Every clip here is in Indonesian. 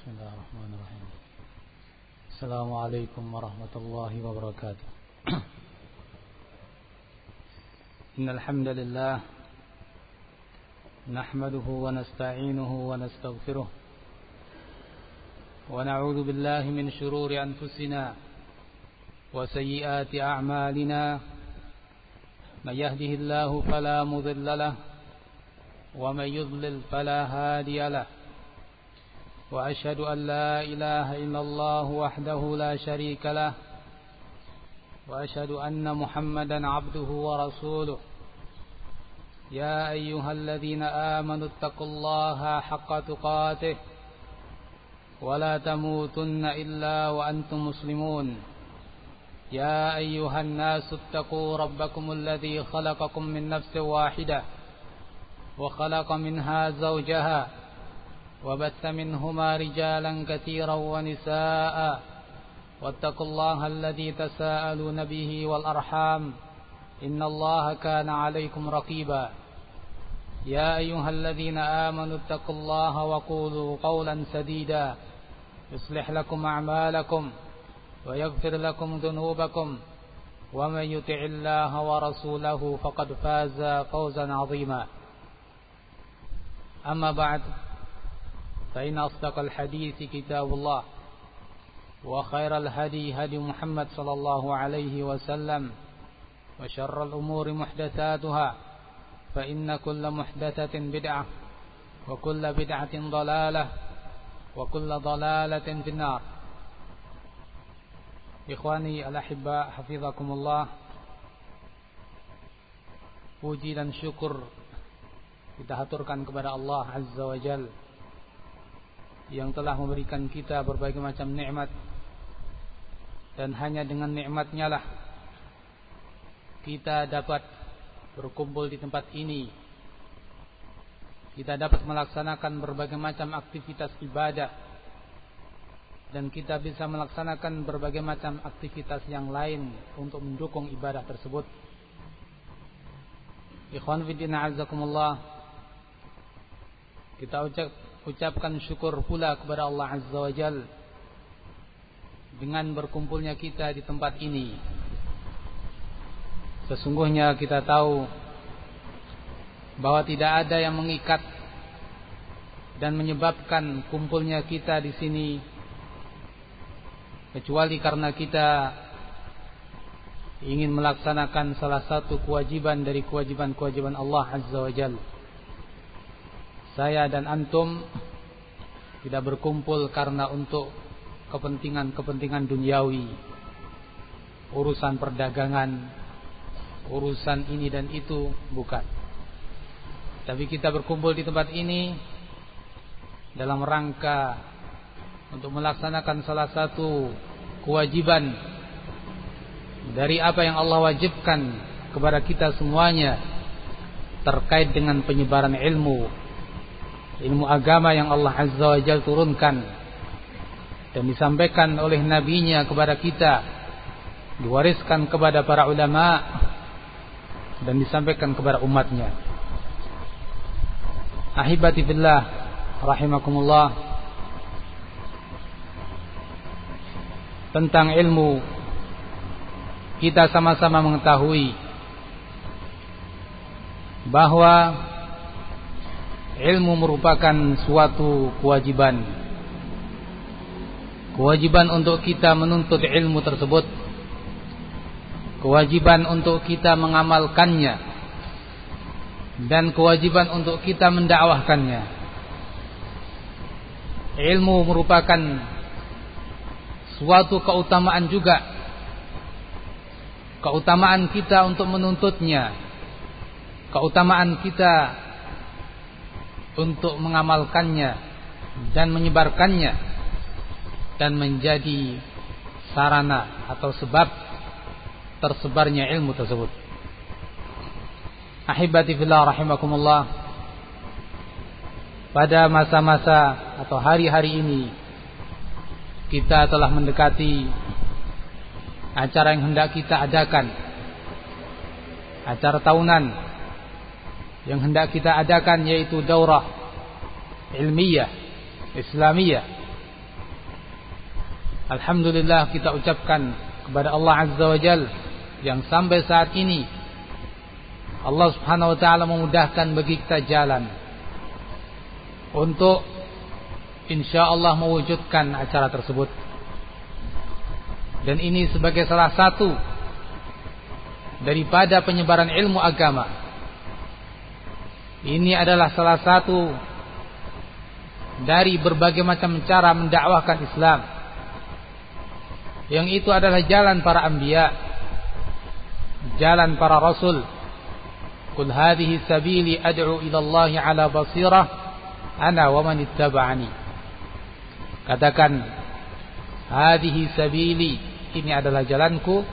بسم الله الرحمن الرحيم. السلام عليكم ورحمة الله وبركاته. إن الحمد لله نحمده ونستعينه ونستغفره ونعوذ بالله من شرور أنفسنا وسيئات أعمالنا من يهده الله فلا مضل له ومن يضلل فلا هادي له وأشهد أن لا إله إلا الله وحده لا شريك له وأشهد أن محمدا عبده ورسوله يا أيها الذين آمنوا اتقوا الله حق تقاته ولا تموتن إلا وأنتم مسلمون يا أيها الناس اتقوا ربكم الذي خلقكم من نفس واحدة وخلق منها زوجها وبث منهما رجالا كثيرا ونساء واتقوا الله الذي تساءلون به والأرحام إن الله كان عليكم رقيبا يا أيها الذين آمنوا اتقوا الله وقولوا قولا سديدا يصلح لكم أعمالكم ويغفر لكم ذنوبكم ومن يطع الله ورسوله فقد فاز فوزا عظيما أما بعد فإن أصدق الحديث كتاب الله وخير الهدي هدي محمد صلى الله عليه وسلم وشر الأمور محدثاتها فإن كل محدثة بدعة وكل بدعة ضلالة وكل ضلالة في النار. Ikhwani al-ahibba hafizakumullah, puji dan syukur kita haturkan kepada Allah Azza wa Jalla yang telah memberikan kita berbagai macam nikmat, dan hanya dengan nikmatnya lah kita dapat berkumpul di tempat ini. Kita dapat melaksanakan berbagai macam aktivitas ibadah, dan kita bisa melaksanakan berbagai macam aktivitas yang lain untuk mendukung ibadah tersebut. Ikhwan fillah azakumullah, kita ucapkan syukur pula kepada Allah Azza wa Jal dengan berkumpulnya kita di tempat ini. Sesungguhnya kita tahu bahwa tidak ada yang mengikat dan menyebabkan kumpulnya kita di sini kecuali karena kita ingin melaksanakan salah satu kewajiban dari kewajiban-kewajiban Allah Azza wa Jalla. Saya dan antum tidak berkumpul karena untuk kepentingan-kepentingan duniawi, urusan perdagangan, urusan ini dan itu, bukan. Tapi kita berkumpul di tempat ini dalam rangka untuk melaksanakan salah satu kewajiban dari apa yang Allah wajibkan kepada kita semuanya terkait dengan penyebaran ilmu agama yang Allah Azza wa Jalla turunkan dan disampaikan oleh nabinya kepada kita, diwariskan kepada para ulama dan disampaikan kepada umatnya. Ahibati fillah rahimakumullah, tentang ilmu kita sama-sama mengetahui bahwa ilmu merupakan suatu kewajiban untuk kita menuntut ilmu tersebut, kewajiban untuk kita mengamalkannya, dan kewajiban untuk kita mendakwahkannya. Ilmu merupakan suatu keutamaan juga, keutamaan kita untuk menuntutnya, keutamaan kita untuk mengamalkannya dan menyebarkannya, dan menjadi sarana atau sebab tersebarnya ilmu tersebut. Ahibati fillah rahimakumullah, pada masa-masa atau hari-hari ini kita telah mendekati acara yang hendak kita adakan, acara tahunan yang hendak kita adakan, yaitu daurah ilmiah Islamiyah alhamdulillah kita ucapkan kepada Allah Azza wa Jalla yang sampai saat ini Allah Subhanahu wa taala memudahkan bagi kita jalan untuk insyaallah mewujudkan acara tersebut. Dan ini sebagai salah satu daripada penyebaran ilmu agama. Ini adalah salah satu dari berbagai macam cara mendakwahkan Islam, yang itu adalah jalan para anbiya, jalan para rasul. Qul hadhihi sabili ad'u ila Allah ala basirah ana wa man ittaba'ani. Katakan, hadhihi sabili, ini adalah jalanku,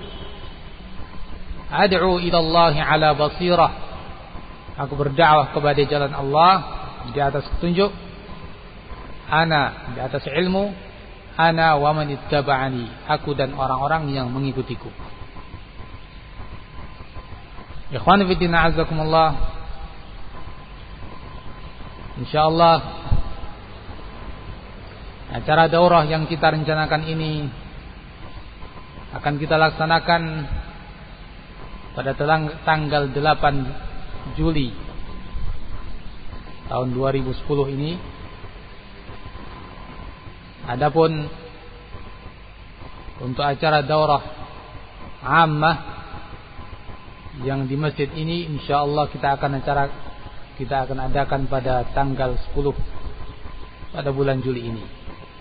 ad'u ila Allah ala basirah, aku berdakwah kepada jalan Allah di atas petunjuk, ana di atas ilmu, ana wa man ittaba'ani, aku dan orang-orang yang mengikutiku. Ikhwan fillah azakumullah, insyaallah acara daurah yang kita rencanakan ini akan kita laksanakan pada tanggal 8 Juli tahun 2010 ini. Adapun untuk acara daurah ammah yang di masjid ini, insyaallah kita akan adakan pada tanggal 10 pada bulan Juli ini.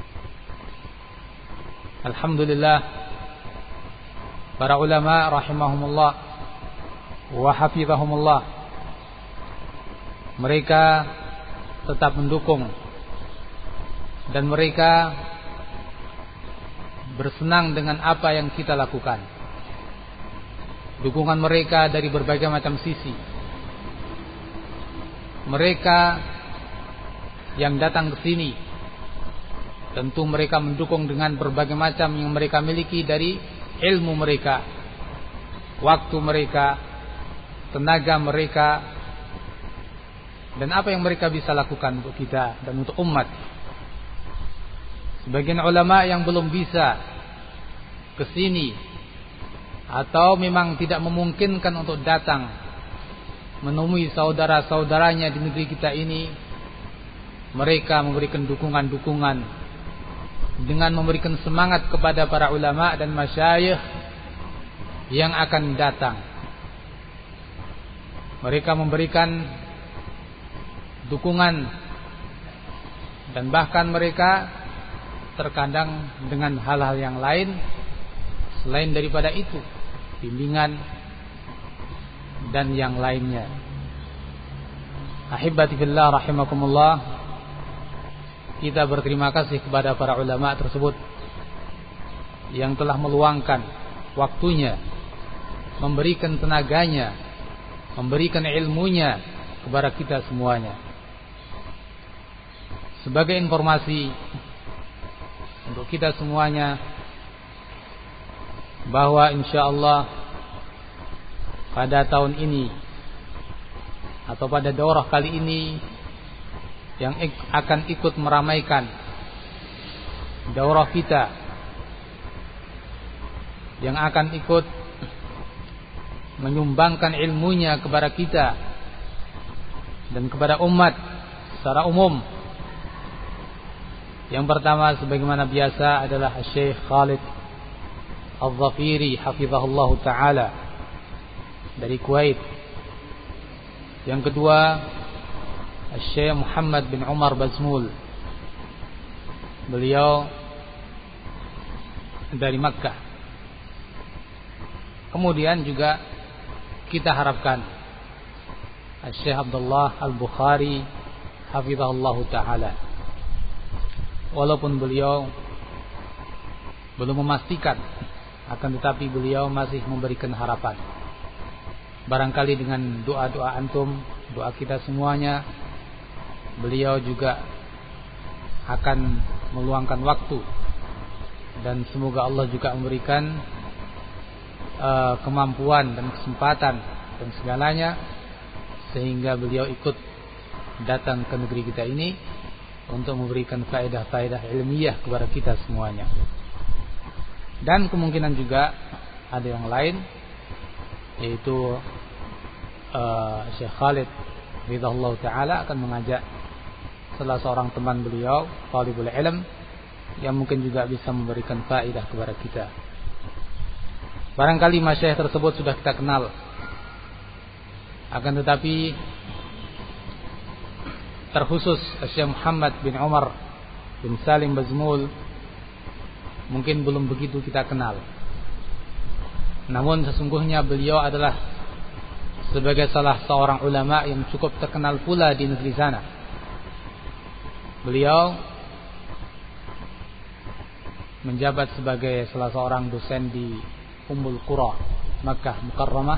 Alhamdulillah, para ulama rahimahumullah wa hafizahumullah, mereka tetap mendukung dan mereka bersenang dengan apa yang kita lakukan. Dukungan mereka dari berbagai macam sisi. Mereka yang datang ke sini tentu mereka mendukung dengan berbagai macam yang mereka miliki dari ilmu mereka, waktu mereka, tenaga mereka, dan apa yang mereka bisa lakukan untuk kita dan untuk umat. Sebagian ulama yang belum bisa ke sini atau memang tidak memungkinkan untuk datang menemui saudara-saudaranya di negeri kita ini, mereka memberikan dukungan-dukungan dengan memberikan semangat kepada para ulama dan masyayikh yang akan datang. Mereka memberikan dukungan dan bahkan mereka terkadang dengan hal-hal yang lain selain daripada itu, bimbingan dan yang lainnya. Ahibati fillah rahimakumullah, kita berterima kasih kepada para ulama tersebut yang telah meluangkan waktunya, memberikan tenaganya, memberikan ilmunya kepada kita semuanya. Sebagai informasi untuk kita semuanya, bahwa insyaallah pada tahun ini atau pada daurah kali ini yang akan ikut meramaikan daurah kita, yang akan ikut menyumbangkan ilmunya kepada kita dan kepada umat secara umum. Yang pertama sebagaimana biasa adalah Syekh Khalid Al-Zafiri hafizahullah ta'ala dari Kuwait. Yang kedua Syekh Muhammad bin Umar Bazmul, beliau dari Makkah. Kemudian juga kita harapkan Syekh Abdullah Al-Bukhari hafizahullah ta'ala, walaupun beliau belum memastikan, akan tetapi beliau masih memberikan harapan. Barangkali dengan doa-doa antum, doa kita semuanya, beliau juga akan meluangkan waktu, dan semoga Allah juga memberikan kemampuan dan kesempatan dan segalanya sehingga beliau ikut datang ke negeri kita ini untuk memberikan faedah-faedah ilmiah kepada kita semuanya. Dan kemungkinan juga ada yang lain, yaitu Syekh Khalid ridhahullah ta'ala akan mengajak salah seorang teman beliau, talibul ilm, yang mungkin juga bisa memberikan faedah kepada kita. Barangkali masyayikh tersebut sudah kita kenal, akan tetapi terkhusus Syekh Muhammad bin Umar bin Salim Bazmul mungkin belum begitu kita kenal. Namun sesungguhnya beliau adalah sebagai salah seorang ulama yang cukup terkenal pula di negeri sana. Beliau menjabat sebagai salah seorang dosen di Ummul Qura, Makkah Mukarramah,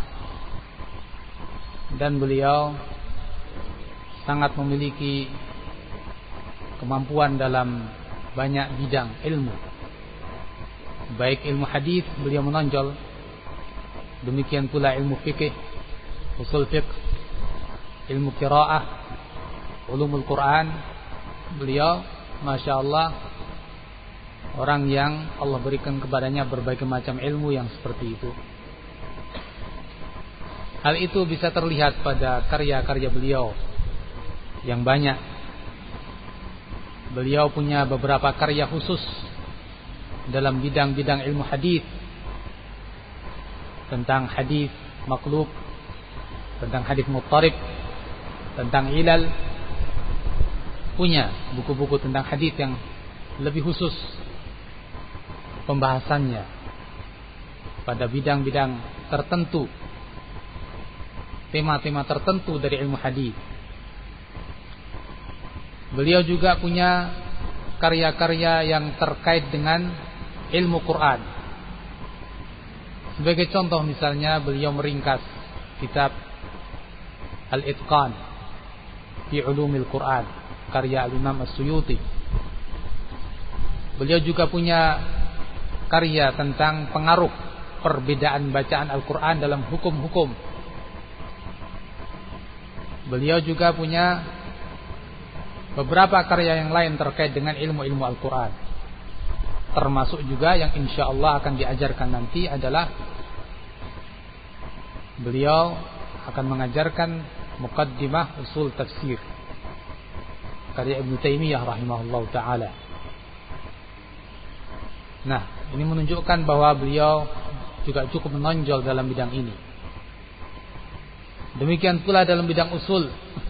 dan beliau sangat memiliki kemampuan dalam banyak bidang ilmu. Baik ilmu hadis beliau menonjol, demikian pula ilmu fikih, usul fiqh, ilmu qiraah, ulumul Quran. Beliau Masya Allah orang yang Allah berikan kepadanya berbagai macam ilmu yang seperti itu. Hal itu bisa terlihat pada karya-karya beliau yang banyak. Beliau punya beberapa karya khusus dalam bidang-bidang ilmu hadis, tentang hadis maqlub, tentang hadis muttarib, tentang ilal. Punya buku-buku tentang hadis yang lebih khusus pembahasannya pada bidang-bidang tertentu, tema-tema tertentu dari ilmu hadis. Beliau juga punya karya-karya yang terkait dengan ilmu Quran. Sebagai contoh misalnya, beliau meringkas kitab Al-Itqan fi Ulumil Quran, karya Al-Imam As-Suyuti. Beliau juga punya karya tentang pengaruh perbedaan bacaan Al-Quran dalam hukum-hukum. Beliau juga punya beberapa karya yang lain terkait dengan ilmu-ilmu Al-Quran. Termasuk juga yang insya Allah akan diajarkan nanti adalah beliau akan mengajarkan Muqaddimah Usul Tafsir, karya Ibnu Taimiyah rahimahullah ta'ala. Nah, ini menunjukkan bahwa beliau juga cukup menonjol dalam bidang ini. Demikian pula dalam bidang usul,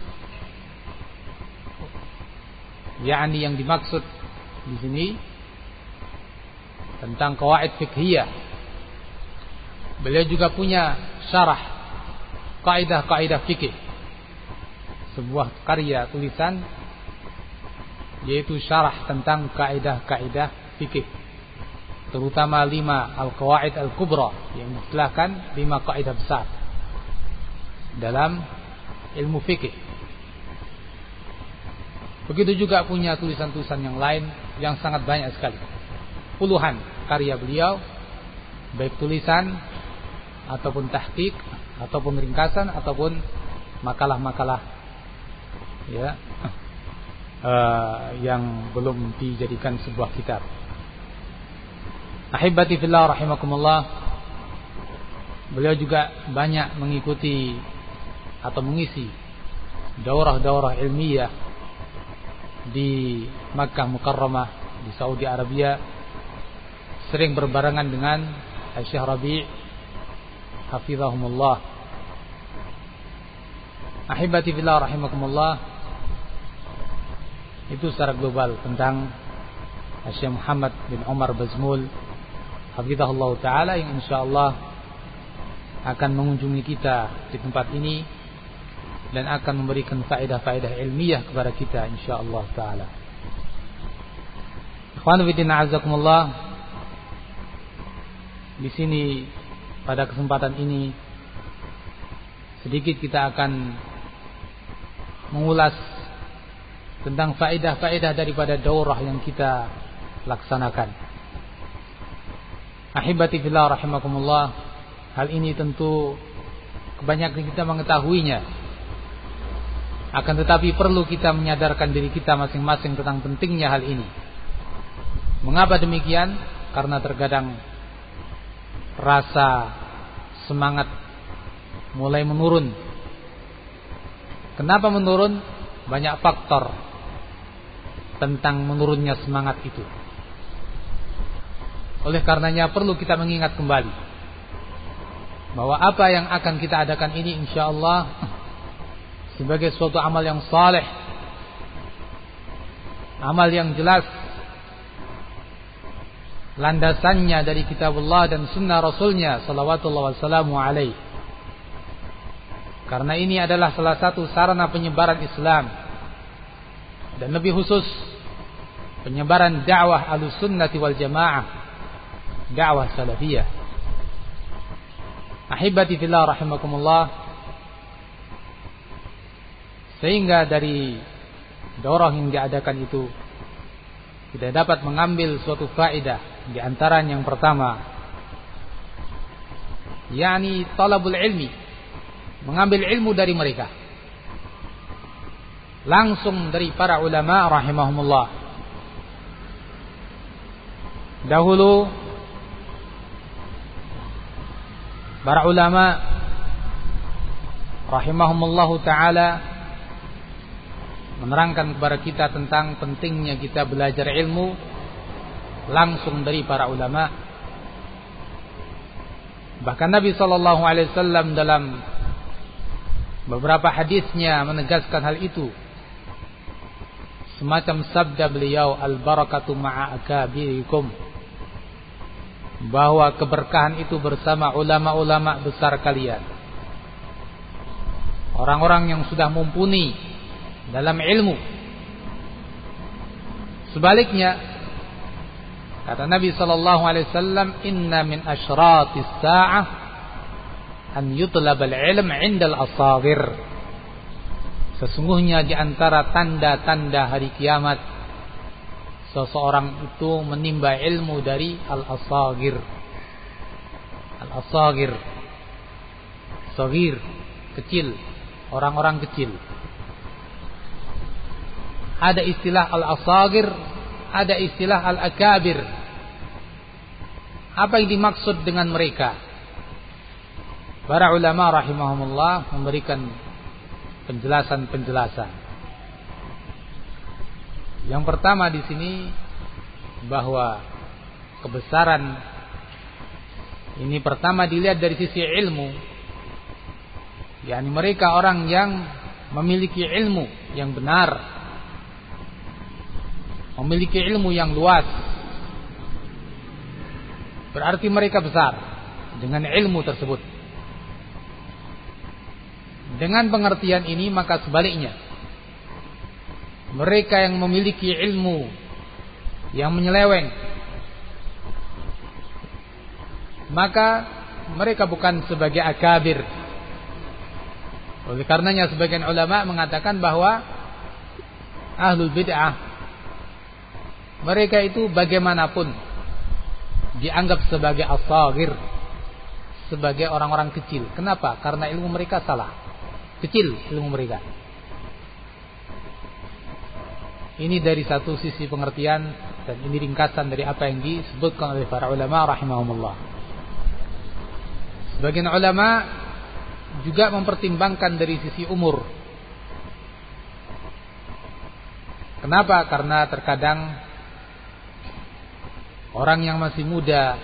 yakni yang dimaksud di sini tentang qawaid fiqhiyah. Beliau juga punya syarah kaidah-kaidah fikih, sebuah karya tulisan, yaitu syarah tentang kaidah-kaidah fikih, terutama 5 al-qawaid al-kubra, yang diistilahkan 5 kaidah besar dalam ilmu fikih. Begitu juga punya tulisan-tulisan yang lain yang sangat banyak sekali. Puluhan karya beliau, baik tulisan ataupun tahqiq ataupun ringkasan ataupun makalah-makalah ya, yang belum dijadikan sebuah kitab. Ahibati fillah rahimakumullah, beliau juga banyak mengikuti atau mengisi daurah-daurah ilmiah di Makkah Mukarramah, di Saudi Arabia, sering berbarengan dengan Syekh Rabi' hafizahumullah. Ahibati fillah rahimakumullah, itu secara global tentang Syekh Muhammad bin Umar Bazmul hafizahullah ta'ala, yang insyaallah akan mengunjungi kita di tempat ini dan akan memberikan faedah-faedah ilmiah kepada kita insyaallah ta'ala. Ikhwanu fillah a'azzakumullah, di sini pada kesempatan ini sedikit kita akan mengulas tentang faedah-faedah daripada daurah yang kita laksanakan. Ahibati fillah rahimakumullah, hal ini tentu kebanyakan kita mengetahuinya, akan tetapi perlu kita menyadarkan diri kita masing-masing tentang pentingnya hal ini. Mengapa demikian? Karena terkadang rasa semangat mulai menurun. Kenapa menurun? Banyak faktor tentang menurunnya semangat itu. Oleh karenanya perlu kita mengingat kembali bahwa apa yang akan kita adakan ini insyaallah sebagai suatu amal yang saleh, amal yang jelas landasannya dari kitabullah dan sunnah rasulnya salawatullah wassalamu alaih. Karena ini adalah salah satu sarana penyebaran Islam dan lebih khusus penyebaran dakwah Ahlussunnati wal Jamaah, dakwah salafiyah. Ahibati fillah rahimakumullah. Sehingga dari daurah yang diadakan itu kita dapat mengambil suatu faedah, di antaranya yang pertama yakni talabul ilmi, mengambil ilmu dari mereka langsung dari para ulama rahimahumullah. Dahulu para ulama rahimahumullahu taala menerangkan kepada kita tentang pentingnya kita belajar ilmu langsung dari para ulama. Bahkan Nabi sallallahu alaihi wasallam dalam beberapa hadisnya menegaskan hal itu. Semacam sabda beliau, al-barakatu ma'a akabirikum, bahwa keberkahan itu bersama ulama-ulama besar kalian, orang-orang yang sudah mumpuni dalam ilmu. Sebaliknya kata Nabi sallallahu alaihi wasallam, inna min asyratis sa'ah an yutlabal ilm 'indal asagir. Sesungguhnya di antara tanda-tanda hari kiamat seseorang itu menimba ilmu dari al-asagir. Al-asagir, sagir, kecil, orang-orang kecil. Ada istilah al-asagir, ada istilah al-akabir. Apa yang dimaksud dengan mereka? Para ulama rahimahumullah memberikan penjelasan-penjelasan. Yang pertama di sini bahwa kebesaran ini pertama dilihat dari sisi ilmu, yakni mereka orang yang memiliki ilmu yang benar, memiliki ilmu yang luas. Berarti mereka besar dengan ilmu tersebut. Dengan pengertian ini maka sebaliknya, mereka yang memiliki ilmu yang menyeleweng, maka mereka bukan sebagai akabir. Oleh karenanya sebagian ulama mengatakan bahwa ahlul bid'ah mereka itu bagaimanapun dianggap sebagai as-saghir, sebagai orang-orang kecil. Kenapa? Karena ilmu mereka salah. Kecil ilmu mereka. Ini dari satu sisi pengertian, dan ini ringkasan dari apa yang disebutkan oleh para ulama rahimahumullah. Sebagian ulama juga mempertimbangkan dari sisi umur. Kenapa? Karena terkadang orang yang masih muda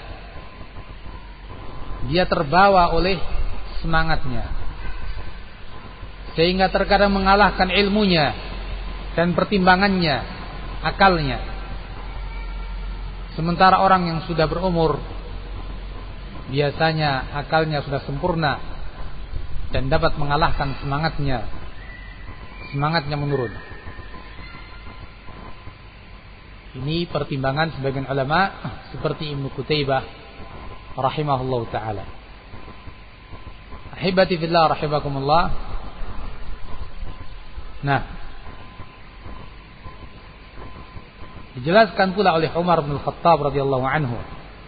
dia terbawa oleh semangatnya, sehingga terkadang mengalahkan ilmunya dan pertimbangannya, akalnya. Sementara orang yang sudah berumur biasanya akalnya sudah sempurna dan dapat mengalahkan semangatnya. Semangatnya menurun. Ini pertimbangan sebagian ulama seperti Ibnu Qutaibah rahimahullahu taala. Ahibati fillah rahimakumullah. Nah, dijelaskan pula oleh Umar bin Khattab radhiyallahu anhu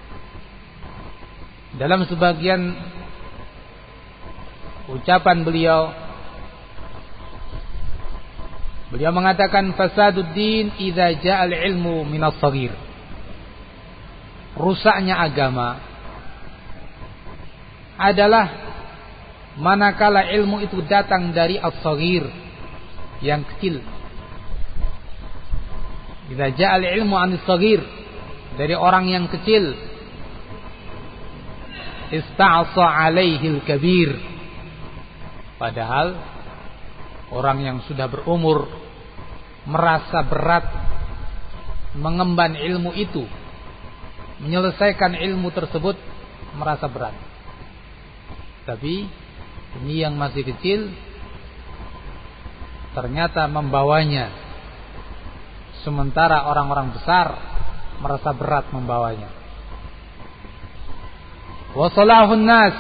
dalam sebagian ucapan beliau mengatakan fasadud din idza ja'al ilmu minas shaghir. Rusaknya agama adalah manakala ilmu itu datang dari as-saghir, yang kecil. Idza ja'al ilmu 'anis saghir, dari orang yang kecil, ista'sa 'alaihi al-kabir. Padahal orang yang sudah berumur merasa berat mengemban ilmu itu, menyelesaikan ilmu tersebut merasa berat. Tapi ini yang masih kecil ternyata membawanya, sementara orang-orang besar merasa berat membawanya. Wa salahun nas,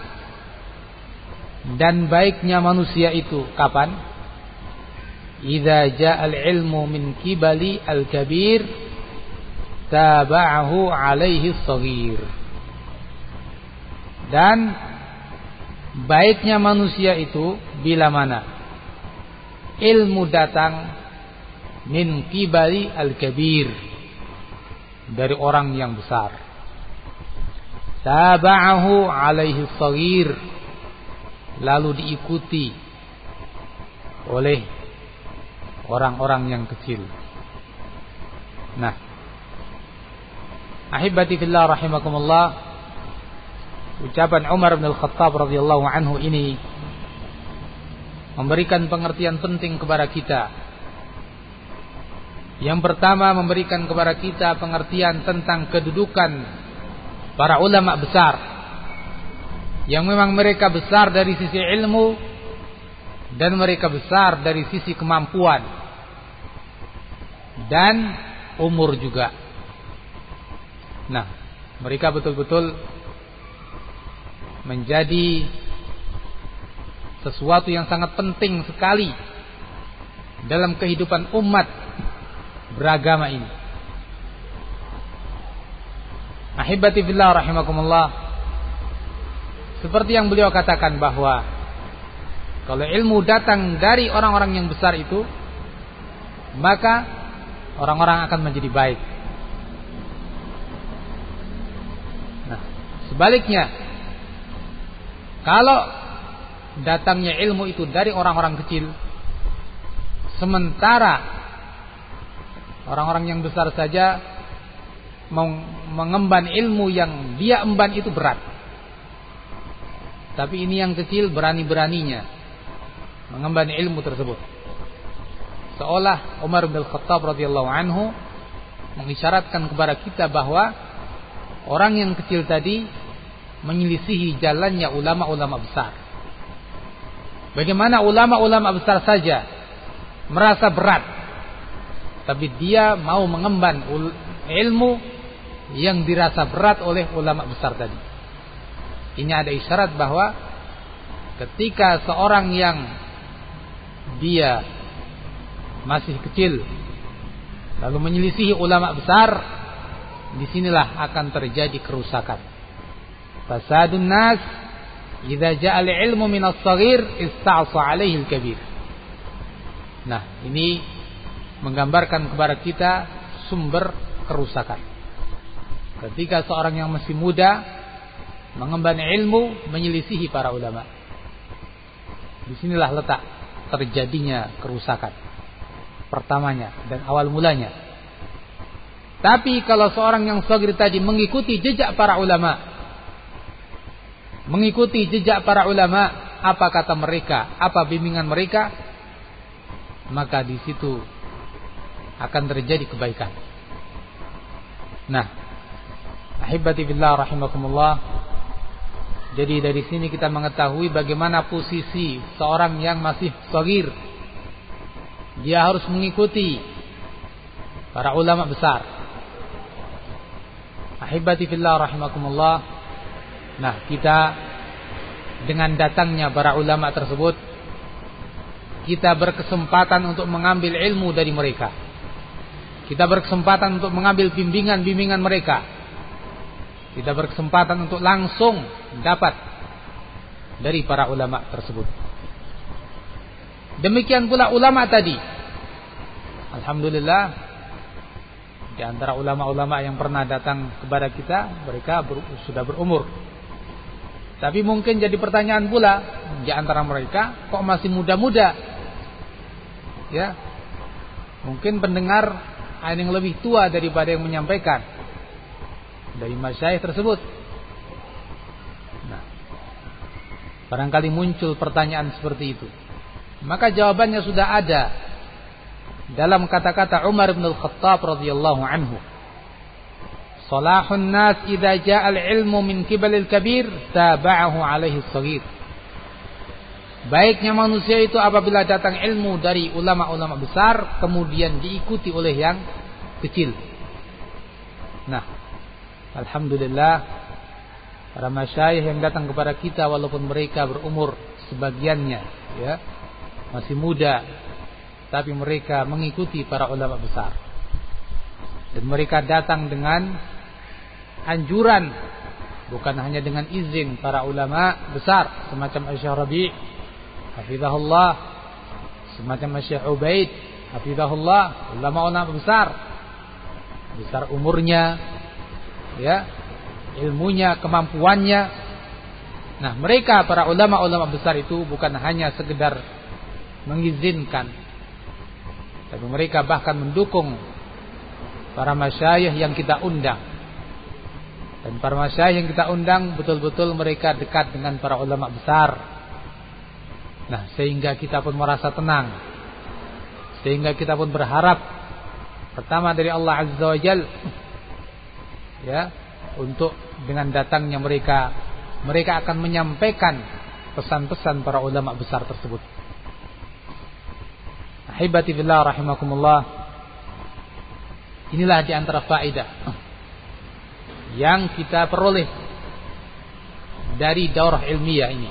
dan baiknya manusia itu kapan? Idza ja'al ilmu min kibali al-kabir taba'ahu 'alaihi as-saghir. Dan baiknya manusia itu bila mana ilmu datang min kibali al-kabir, dari orang yang besar. Taba'ahu 'alaihi as-saghir, lalu diikuti oleh orang-orang yang kecil. Nah, ahibati fillah rahimakumullah, ucapan Umar bin Al-Khattab radhiyallahu anhu ini memberikan pengertian penting kepada kita. Yang pertama, memberikan kepada kita pengertian tentang kedudukan para ulama besar, yang memang mereka besar dari sisi ilmu dan mereka besar dari sisi kemampuan dan umur juga. Nah, mereka betul-betul menjadi sesuatu yang sangat penting sekali dalam kehidupan umat beragama ini. Ahibati fillah rahimakumullah, seperti yang beliau katakan bahwa kalau ilmu datang dari orang-orang yang besar itu, maka orang-orang akan menjadi baik. Nah, sebaliknya, kalau datangnya ilmu itu dari orang-orang kecil, sementara orang-orang yang besar saja mengemban ilmu yang dia emban itu berat, tapi ini yang kecil berani-beraninya mengemban ilmu tersebut. Seolah Umar bin Khattab radhiyallahu anhu mengisyaratkan kepada kita bahwa orang yang kecil tadi menyelisihi jalannya ulama-ulama besar. Bagaimana ulama-ulama besar saja merasa berat, tapi dia mau mengemban ilmu yang dirasa berat oleh ulama besar tadi. Ini ada isyarat bahwa ketika seorang yang dia masih kecil lalu menyelisihi ulama besar, disinilah akan terjadi kerusakan. Fasadun nas idza ja'al ilmu minas saghir ista'sa 'alaihi al-kabir. Nah, ini menggambarkan kepada kita sumber kerusakan. Ketika seorang yang masih muda mengemban ilmu menyelisihi para ulama, disinilah letak terjadinya kerusakan pertamanya dan awal mulanya. Tapi kalau seorang yang saghir tadi mengikuti jejak para ulama, apa kata mereka, apa bimbingan mereka, maka di situ akan terjadi kebaikan. Nah, ahibati billah rahimakumullah, jadi dari sini kita mengetahui bagaimana posisi seorang yang masih saghir. Dia harus mengikuti para ulama besar. Ahibati billah rahimakumullah. Nah, kita dengan datangnya para ulama tersebut, kita berkesempatan untuk mengambil ilmu dari mereka. Kita berkesempatan untuk mengambil bimbingan-bimbingan mereka. Kita berkesempatan untuk langsung dapat dari para ulama tersebut. Demikian pula ulama tadi. Alhamdulillah, di antara ulama-ulama yang pernah datang kepada kita, mereka sudah berumur. Tapi mungkin jadi pertanyaan pula di antara mereka, kok masih muda-muda? Ya. Mungkin pendengar ada yang lebih tua daripada yang menyampaikan dari masyayikh tersebut. Nah, barangkali muncul pertanyaan seperti itu. Maka jawabannya sudah ada dalam kata-kata Umar bin Al-Khattab radhiyallahu anhu. Salahun nas idza jaa al-ilmu min qibalil kabir taba'ahu alaihi as-saghir. Baiknya manusia itu apabila datang ilmu dari ulama-ulama besar kemudian diikuti oleh yang kecil. Nah, alhamdulillah para masyayikh yang datang kepada kita walaupun mereka berumur sebagiannya ya masih muda, tapi mereka mengikuti para ulama besar. Dan mereka datang dengan anjuran, bukan hanya dengan izin para ulama besar semacam Syekh Rabi' hafizahullah, semacam Syekh Ubaid hafizahullah, ulama-ulama besar umurnya ya, ilmunya, kemampuannya. Nah, mereka para ulama-ulama besar itu bukan hanya sekedar mengizinkan, tapi mereka bahkan mendukung para masyayikh yang kita undang. Dan para masyayikh yang kita undang betul-betul mereka dekat dengan para ulama besar. Nah, sehingga kita pun merasa tenang, sehingga kita pun berharap pertama dari Allah Azza wa Jalla ya, untuk dengan datangnya mereka akan menyampaikan pesan-pesan para ulama besar tersebut. Ahibati fillah rahimakumullah, inilah di antara faedah yang kita peroleh dari daurah ilmiah ini.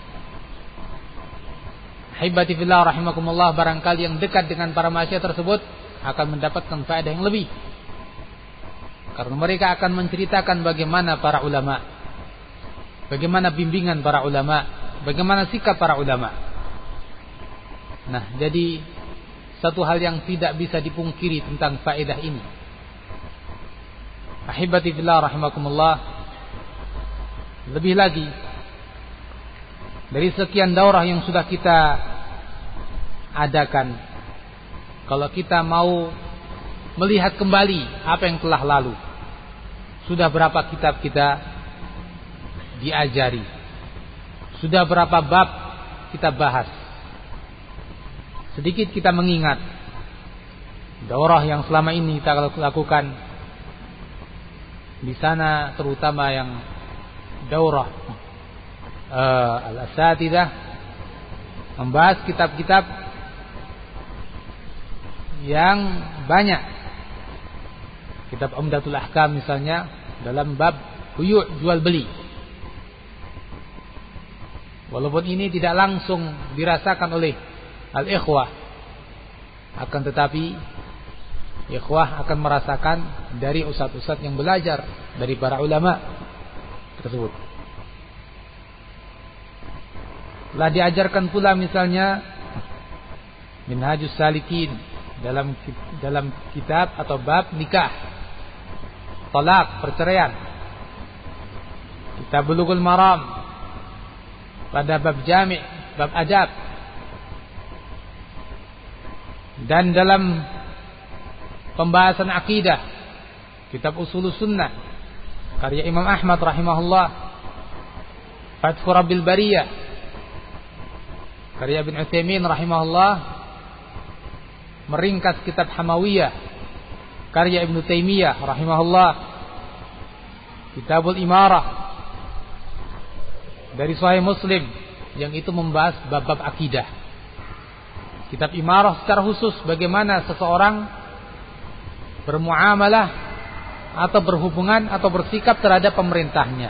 Ahibati fillah rahimakumullah, barangkali yang dekat dengan para masyayikh tersebut akan mendapatkan faedah yang lebih, karena mereka akan menceritakan bagaimana para ulama, bagaimana bimbingan para ulama, bagaimana sikap para ulama. Nah, jadi satu hal yang tidak bisa dipungkiri tentang faedah ini. Ahibati fillah rahimakumullah, lebih lagi dari sekian daurah yang sudah kita adakan, kalau kita mau melihat kembali apa yang telah lalu, sudah berapa kitab kita diajari, sudah berapa bab kita bahas. Sedikit kita mengingat daurah yang selama ini kita lakukan di sana, terutama yang daurah al-asatidah, membahas kitab-kitab yang banyak. Kitab Umdatul Ahkam misalnya dalam bab buyu' jual beli. Walaupun ini tidak langsung dirasakan oleh al-ikhwah, akan tetapi ikhwah akan merasakan dari ustadz-ustadz yang belajar dari para ulama tersebut. Telah diajarkan pula misalnya Minhajus Salikin dalam kitab atau bab nikah, talak, perceraian. Kitab Bulughul Maram pada bab jami', bab adab. Dan dalam pembahasan akidah, kitab Ushulus Sunnah karya Imam Ahmad rahimahullah, Fathur Rabbil Bariyah karya Ibn Utsaimin rahimahullah, meringkas kitab Hamawiyah karya Ibn Taimiyah rahimahullah, Kitabul Imarah dari Sahih Muslim yang itu membahas bab-bab akidah. Kitab Imarah secara khusus bagaimana seseorang bermuamalah atau berhubungan atau bersikap terhadap pemerintahnya.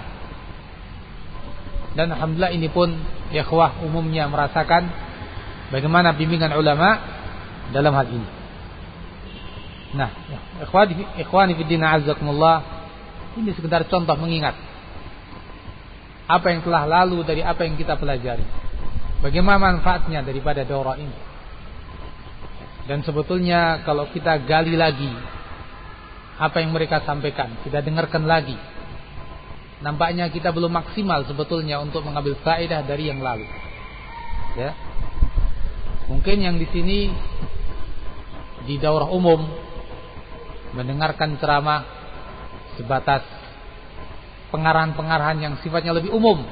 Dan alhamdulillah ini pun ikhwah umumnya merasakan bagaimana bimbingan ulama dalam hal ini. Nah, ikhwani fiddin a'azzakumullah, ini sekedar contoh mengingat apa yang telah lalu dari apa yang kita pelajari. Bagaimana manfaatnya daripada daurah ini. Dan sebetulnya kalau kita gali lagi apa yang mereka sampaikan, kita dengarkan lagi, nampaknya kita belum maksimal sebetulnya untuk mengambil faedah dari yang lalu. Ya. Mungkin yang di sini di daurah umum mendengarkan ceramah sebatas pengarahan-pengarahan yang sifatnya lebih umum.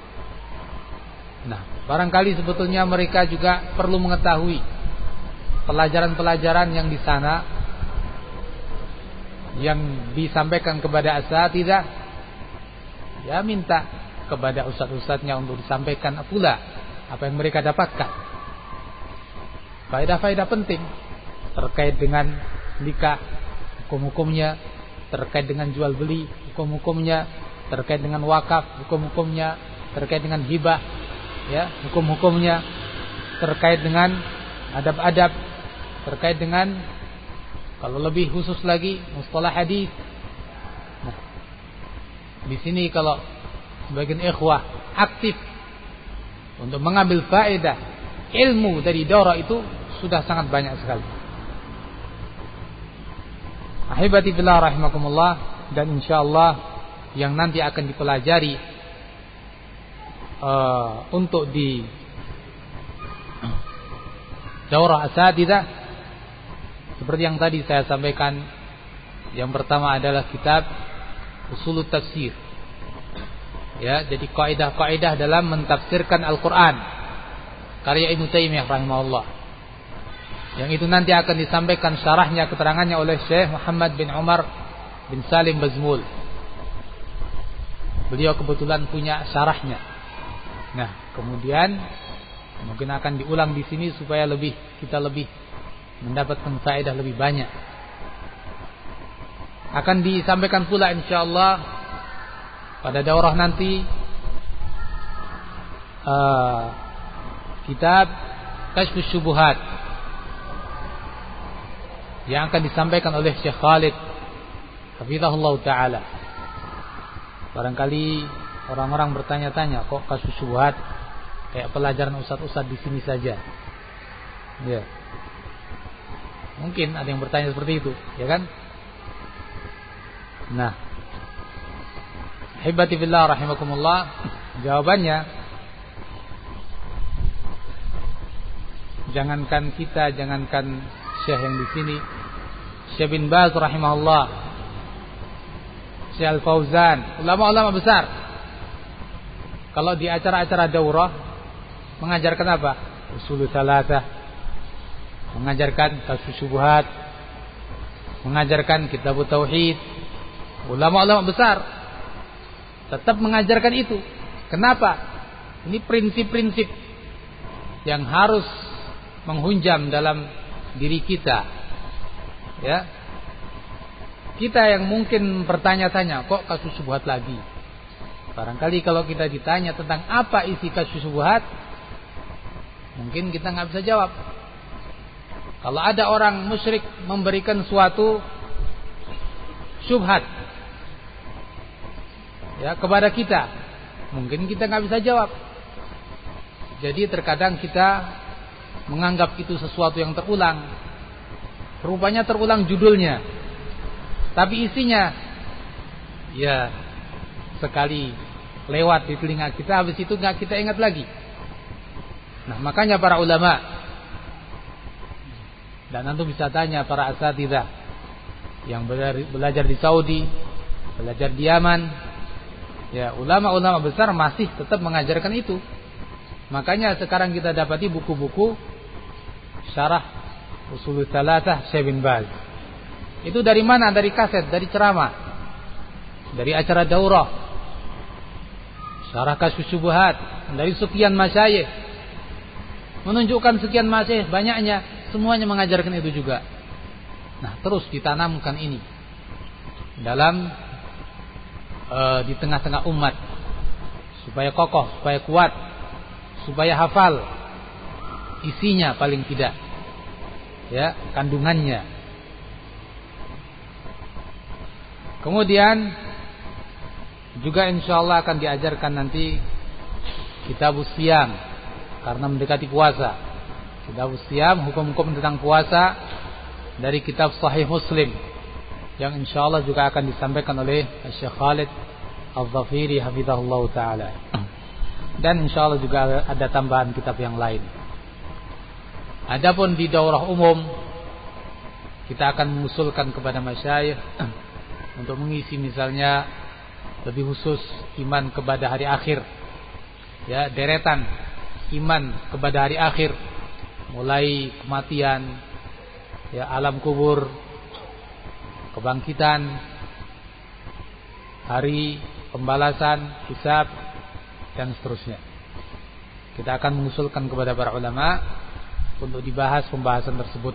Nah, barangkali sebetulnya mereka juga perlu mengetahui pelajaran-pelajaran yang di sana yang disampaikan kepada asatidzah. Ya, minta kepada ustaz-ustaznya untuk disampaikan pula apa yang mereka dapatkan. Faedah-faedah penting terkait dengan nikah, hukum-hukumnya, terkait dengan jual beli, hukum-hukumnya, terkait dengan wakaf, hukum-hukumnya, terkait dengan hibah, ya, hukum-hukumnya, terkait dengan adab-adab, terkait dengan, kalau lebih khusus lagi, mustalah hadis. Nah, di sini kalau sebagian ikhwah aktif untuk mengambil faedah ilmu dari daurah itu sudah sangat banyak sekali. Ahibati billah rahimakumullah, dan insyaallah yang nanti akan dipelajari untuk di daurah asatidzah seperti yang tadi saya sampaikan. Yang pertama adalah kitab Usulut Tafsir. Ya, jadi kaidah-kaidah dalam mentafsirkan Al-Qur'an karya Ibnu Taimiyah rahimahullah. Yang itu nanti akan disampaikan syarahnya, keterangannya oleh Syekh Muhammad bin Umar bin Salim Bazmul. Beliau kebetulan punya syarahnya. Nah, kemudian mungkin akan diulang di sini supaya kita lebih mendapatkan faedah lebih banyak. Akan disampaikan pula insyaallah pada daurah nanti kitab Kashfus Syubuhat yang akan disampaikan oleh Syekh Khalid hafizahullah taala. Barangkali orang-orang bertanya-tanya, kok Kashfus Syubuhat kayak pelajaran ustaz-ustaz di sini saja. Ya. Mungkin ada yang bertanya seperti itu, ya kan? Nah, hibati billah rahimakumullah, jawabannya jangankan kita, jangankan Syekh yang di sini, Syekh bin Baz rahimahullah, Syekh Al-Fauzan, ulama-ulama besar, kalau di acara-acara daurah mengajarkan apa? Ushul Tsalatsah, mengajarkan Kashfus Syubuhat, mengajarkan Kitab Tauhid. Ulama-ulama besar tetap mengajarkan itu. Kenapa? Ini prinsip-prinsip yang harus menghunjam dalam diri kita. Ya. Kita yang mungkin bertanya-tanya, kok Kashfus Syubuhat lagi? Barangkali kalau kita ditanya tentang apa isi Kashfus Syubuhat, mungkin kita nggak bisa jawab. Kalau ada orang musyrik memberikan suatu syubhat, ya, kepada kita, mungkin kita nggak bisa jawab. Jadi terkadang kita menganggap itu sesuatu yang terulang. Rupanya terulang judulnya, tapi isinya, ya, sekali lewat di telinga kita, habis itu nggak kita ingat lagi. Nah, makanya para ulama, dan nanti bisa tanya para asatidzah yang belajar di Saudi, belajar di Yaman, ya, ulama-ulama besar masih tetap mengajarkan itu. Makanya sekarang kita dapati buku-buku syarah Ushul Tsalatsah Syekh bin Baz. Itu dari mana? Dari kaset, dari ceramah, dari acara daurah, syarah Kashfus Syubuhat dari sekian masyayikh, menunjukkan sekian masyayikh banyaknya, semuanya mengajarkan itu juga. Nah, terus ditanamkan ini dalam di tengah-tengah umat supaya kokoh, supaya kuat, supaya hafal isinya paling tidak, ya, kandungannya. Kemudian juga insyaallah akan diajarkan nanti Kitabus Shiyam karena mendekati puasa. Kitabus Shiyam, hukum-hukum tentang puasa dari kitab Sahih Muslim yang insyaallah juga akan disampaikan oleh Syekh Khalid Al-Dhafiri hafizahullah ta'ala. Dan insyaallah juga ada tambahan kitab yang lain. Adapun di daurah umum, kita akan mengusulkan kepada masyayikh untuk mengisi misalnya lebih khusus iman kepada hari akhir. Ya, deretan iman kepada hari akhir, mulai kematian, ya, alam kubur, kebangkitan, hari pembalasan, hisab, dan seterusnya. Kita akan mengusulkan kepada para ulama untuk dibahas pembahasan tersebut.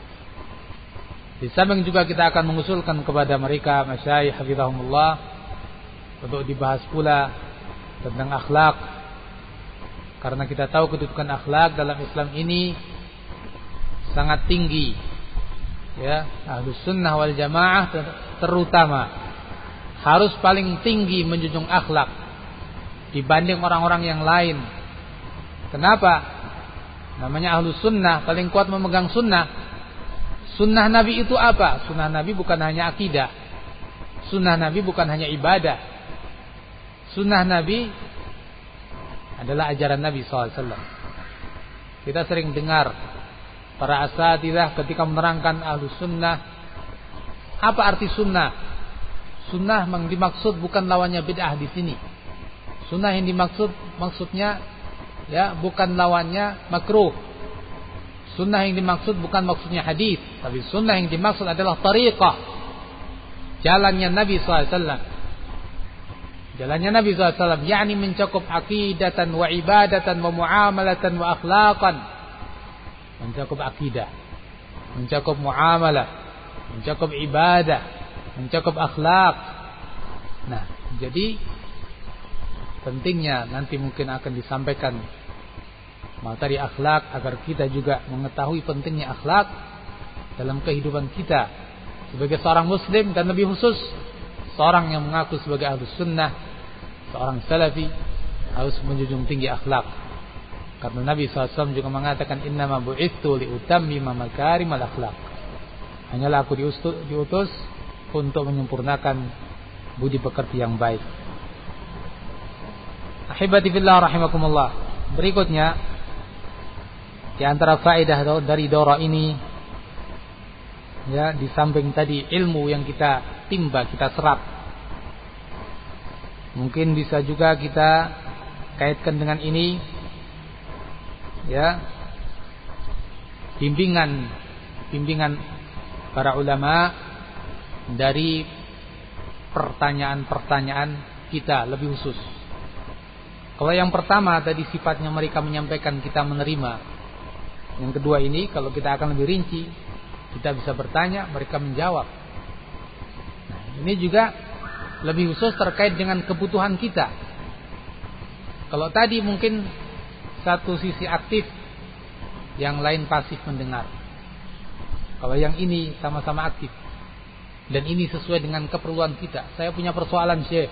Di samping juga kita akan mengusulkan kepada mereka masyayikh hafizahumullah untuk dibahas pula tentang akhlak, karena kita tahu kedudukan akhlak dalam Islam ini sangat tinggi. Ya, Ahlus Sunnah wal Jamaah terutama harus paling tinggi menjunjung akhlak dibanding orang-orang yang lain. Kenapa? Namanya Ahlus Sunnah, paling kuat memegang sunnah. Sunnah Nabi itu apa? Sunnah Nabi bukan hanya akidah. Sunnah Nabi bukan hanya ibadah. Sunnah Nabi adalah ajaran Nabi SAW. Kita sering dengar para asatidzah ketika menerangkan Ahlus Sunnah, apa arti sunnah? Sunnah yang dimaksud bukan lawannya bid'ah di sini. Sunnah yang maksudnya ya bukan lawannya makruh. Sunnah yang dimaksud bukan maksudnya hadis, tapi sunnah yang dimaksud adalah tariqah, jalannya Nabi SAW. Jalannya Nabi SAW, yakni mencakup akidatan wa ibadatan wa muamalatan wa akhlaqan. Mencakup akidah, mencakup muamalah, mencakup ibadah, mencakup akhlak. Nah, jadi pentingnya nanti mungkin akan disampaikan materi akhlak agar kita juga mengetahui pentingnya akhlak dalam kehidupan kita sebagai seorang muslim, dan lebih khusus seorang yang mengaku sebagai Ahlus Sunnah, seorang salafi, harus menjunjung tinggi akhlak. Karena Nabi SAW juga mengatakan, innama bu'ithu liutammima makarimal akhlak. Hanyalah aku diutus untuk menyempurnakan budi pekerti yang baik. Ahibati fillah rahimakumullah. Berikutnya, di antara faedah dari daurah ini, ya, di samping tadi ilmu yang kita timba, kita serap, mungkin bisa juga kita kaitkan dengan ini, ya, bimbingan para ulama dari pertanyaan-pertanyaan kita lebih khusus. Kalau yang pertama tadi sifatnya mereka menyampaikan, kita menerima. Yang kedua ini kalau kita akan lebih rinci, kita bisa bertanya, mereka menjawab. Nah, ini juga lebih khusus terkait dengan kebutuhan kita. Kalau tadi mungkin satu sisi aktif, yang lain pasif mendengar. Kalau yang ini sama-sama aktif, dan ini sesuai dengan keperluan kita. Saya punya persoalan, Syekh.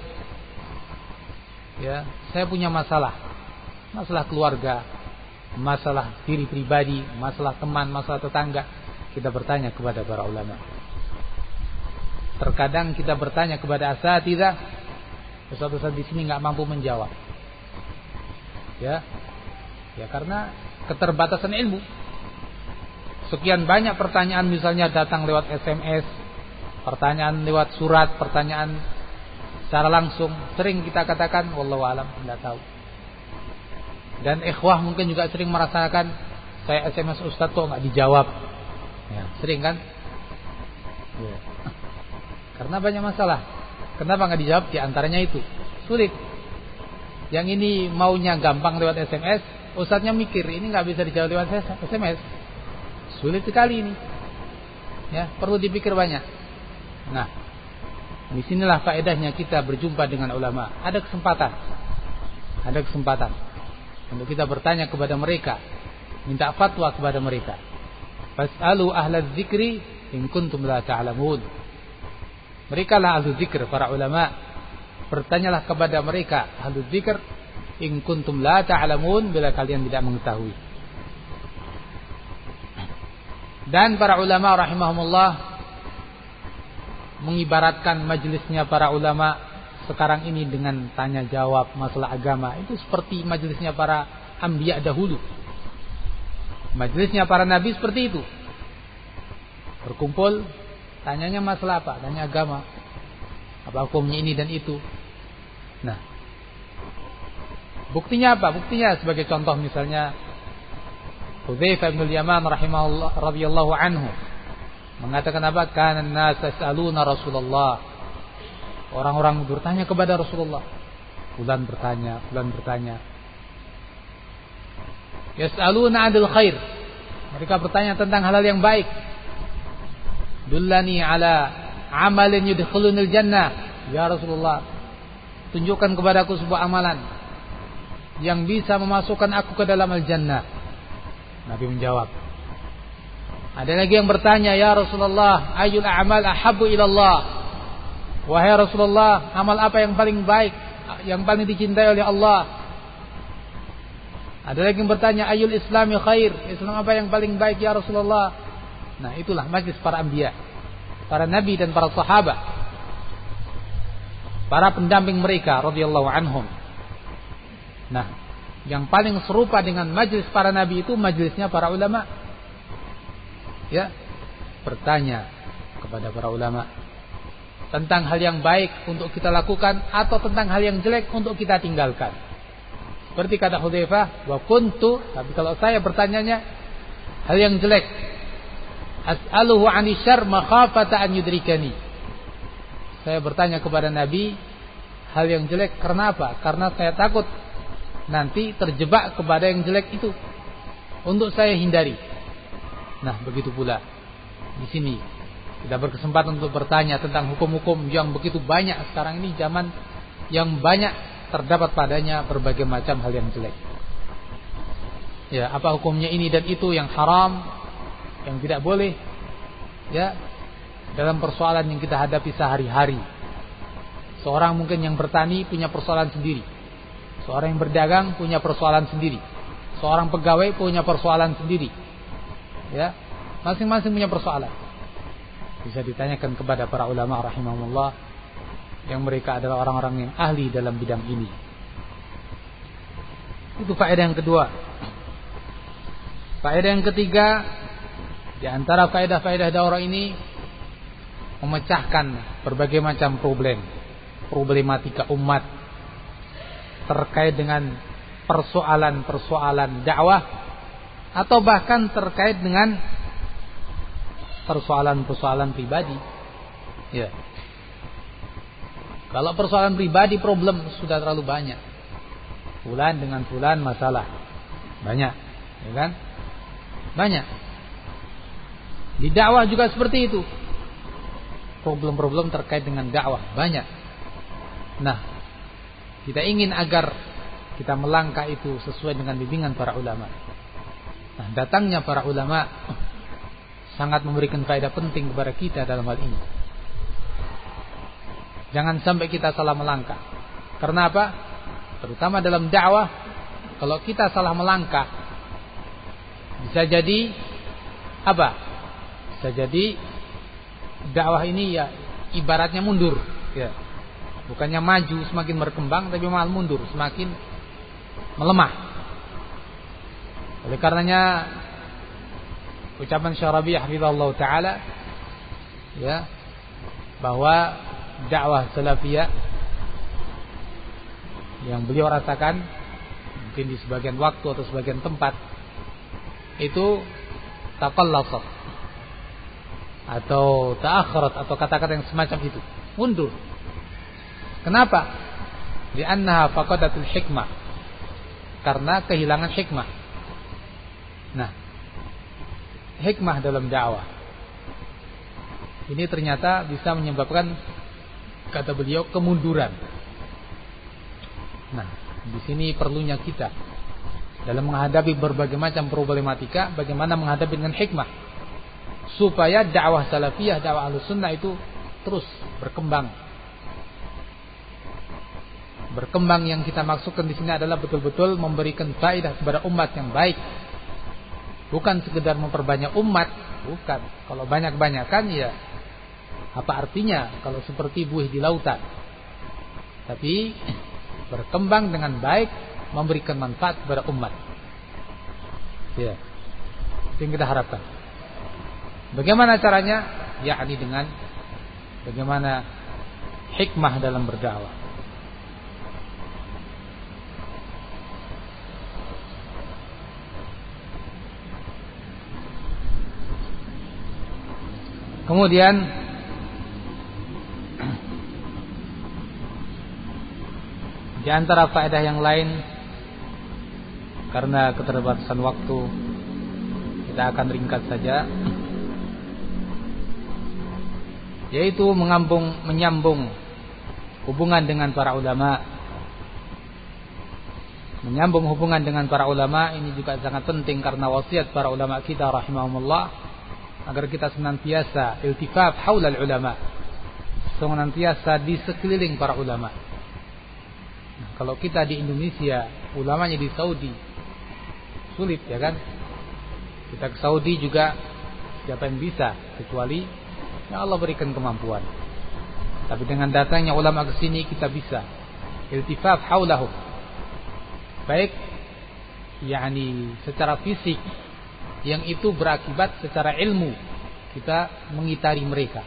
Ya, saya punya masalah keluarga, masalah diri pribadi, masalah teman, masalah tetangga. Kita bertanya kepada para ulama. Terkadang kita bertanya kepada asatidzah, ustaz-ustaz di sini nggak mampu menjawab. Ya, karena keterbatasan ilmu. Sekian banyak pertanyaan misalnya datang lewat SMS, pertanyaan lewat surat, pertanyaan secara langsung, sering kita katakan wallahu alam, tidak tahu. Dan ikhwah mungkin juga sering merasakan, saya SMS ustaz kok nggak dijawab. Ya, sering kan? Ya. Karena banyak masalah. Kenapa nggak dijawab? Di antaranya itu sulit. Yang ini maunya gampang lewat SMS, ustaznya mikir ini nggak bisa dijawab lewat SMS. Sulit sekali ini. Ya, perlu dipikir banyak. Nah, disinilah faedahnya kita berjumpa dengan ulama. Ada kesempatan untuk kita bertanya kepada mereka, minta fatwa kepada mereka. Fas'alu ahlaz dzikri in kuntum la ta'lamun. Mereka lah ahlu dzikr, para ulama. Bertanyalah kepada mereka, ahlu dzikr, in kuntum la ta'lamun, bila kalian tidak mengetahui. Dan para ulama rahimahumullah mengibaratkan majelisnya para ulama sekarang ini dengan tanya jawab masalah agama itu seperti majelisnya para anbiya dahulu. Majelisnya para nabi seperti itu. Berkumpul, tanyanya masalah apa? Tanya agama. Apa hukumnya ini dan itu. Nah, buktinya apa? Buktinya sebagai contoh misalnya Hudzaifah bin Yaman rahimahullah radhiyallahu anhu mengatakan apa? Kana an-nas yas'aluna Rasulullah. Orang-orang bertanya kepada Rasulullah. Fulan bertanya, fulan bertanya. Yas'aluna 'anil khair. Mereka bertanya tentang hal-hal yang baik. Dullani ala amalin yudkhilunil jannah. Ya Rasulullah, tunjukkan kepadaku sebuah amalan yang bisa memasukkan aku ke dalam al-jannah. Nabi menjawab. Ada lagi yang bertanya, ya Rasulullah, ayyul a'mal ahabbu ila Allah? Wahai Rasulullah, amal apa yang paling baik, yang paling dicintai oleh Allah? Ada lagi yang bertanya, ayyul islami khair? Islam apa yang paling baik ya Rasulullah? Nah, itulah majlis para anbiya, para nabi dan para sahabat, para pendamping mereka radhiyallahu anhum. Nah, yang paling serupa dengan majlis para nabi itu majlisnya para ulama. Ya, bertanya kepada para ulama tentang hal yang baik untuk kita lakukan atau tentang hal yang jelek untuk kita tinggalkan. Seperti kata Hudzaifah, wa kuntu, tapi kalau saya bertanyanya hal yang jelek, as'aluhu 'anil syarr makhafata an yudrikani. Saya bertanya kepada Nabi hal yang jelek karena apa? Karena saya takut nanti terjebak kepada yang jelek itu untuk saya hindari. Nah, begitu pula di sini kita berkesempatan untuk bertanya tentang hukum-hukum yang begitu banyak sekarang ini, zaman yang banyak terdapat padanya berbagai macam hal yang jelek. Ya, apa hukumnya ini dan itu yang haram, yang tidak boleh, ya, dalam persoalan yang kita hadapi sehari-hari. Seorang mungkin yang bertani punya persoalan sendiri. Seorang yang berdagang punya persoalan sendiri. Seorang pegawai punya persoalan sendiri. Ya, masing-masing punya persoalan. Bisa ditanyakan kepada para ulama rahimahumullah, yang mereka adalah orang-orang yang ahli dalam bidang ini. Itu faedah yang kedua. Faedah yang ketiga, di antara faedah-faedah daurah ini memecahkan berbagai macam problematika umat terkait dengan persoalan-persoalan dakwah atau bahkan terkait dengan persoalan-persoalan pribadi. Ya. Kalau persoalan pribadi, problem sudah terlalu banyak. Fulan dengan fulan masalah banyak, ya kan? Banyak. Di dakwah juga seperti itu. Problem-problem terkait dengan dakwah banyak. Nah, kita ingin agar kita melangkah itu sesuai dengan bimbingan para ulama. Nah, datangnya para ulama sangat memberikan faedah penting kepada kita dalam hal ini. Jangan sampai kita salah melangkah. Karena apa? Terutama dalam dakwah, kalau kita salah melangkah, bisa jadi apa? Bisa jadi dakwah ini ya ibaratnya mundur, ya. Bukannya maju semakin berkembang, tapi malah mundur, semakin melemah. Oleh karenanya ucapan Syarabi hafizallahu taala, ya, bahwa dakwah salafiyah yang beliau rasakan mungkin di sebagian waktu atau sebagian tempat itu taqallasat atau ta'akharat atau kata-kata yang semacam itu, mundur. Kenapa? Li'annaha faqadatul hikmah, karena kehilangan hikmah. Nah, hikmah dalam dakwah ini ternyata bisa menyebabkan, kata beliau, kemunduran. Nah, di sini perlunya kita dalam menghadapi berbagai macam problematika, bagaimana menghadapi dengan hikmah supaya dakwah salafiyah, dakwah Ahlussunnah itu terus berkembang. Berkembang yang kita maksudkan di sini adalah betul-betul memberikan faedah kepada umat yang baik. Bukan sekedar memperbanyak umat, bukan. Kalau banyak-banyakan ya apa artinya kalau seperti buih di lautan. tapi berkembang dengan baik, memberikan manfaat kepada umat. Ya, itu yang kita harapkan. Bagaimana caranya? Yakni dengan bagaimana hikmah dalam berdakwah. Kemudian di antara faedah yang lain, karena keterbatasan waktu, kita akan ringkas saja, yaitu menyambung hubungan dengan para ulama. Menyambung hubungan dengan para ulama ini juga sangat penting, karena wasiat para ulama kita rahimahumullah agar kita senantiasa iltifaf haulal ulama, senantiasa di sekeliling para ulama. Nah, kalau kita di Indonesia, ulamanya di Saudi, sulit ya kan? Kita ke Saudi juga siapa yang bisa, kecuali ya Allah berikan kemampuan. Tapi dengan datangnya ulama ke sini kita bisa iltifaf haulahu, baik yakni secara fisik, yang itu berakibat secara ilmu kita mengitari mereka.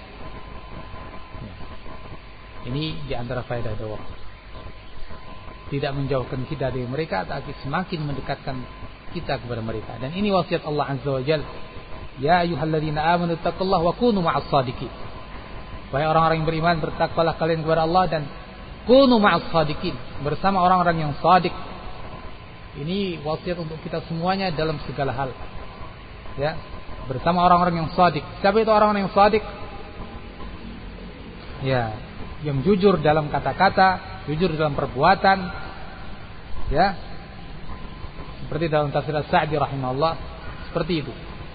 Ini di antara faedah dakwah, tidak menjauhkan kita dari mereka, tapi semakin mendekatkan kita kepada mereka. Dan ini wasiat Allah Azza wa Jalla, ya ayyuhalladzina amanu taqullaha wa kunu ma'as shadiqin. Wahai orang-orang yang beriman, bertakwalah kalian kepada Allah dan kunu ma'as shadiqin, bersama orang-orang yang shadiq. Ini wasiat untuk kita semuanya dalam segala hal. Ya, bersama orang-orang yang shadiq. Siapa itu orang-orang yang shadiq? Ya, yang jujur dalam kata-kata, jujur dalam perbuatan. Ya, seperti dalam tafsir As-Sa'di rahimahullah, seperti itu.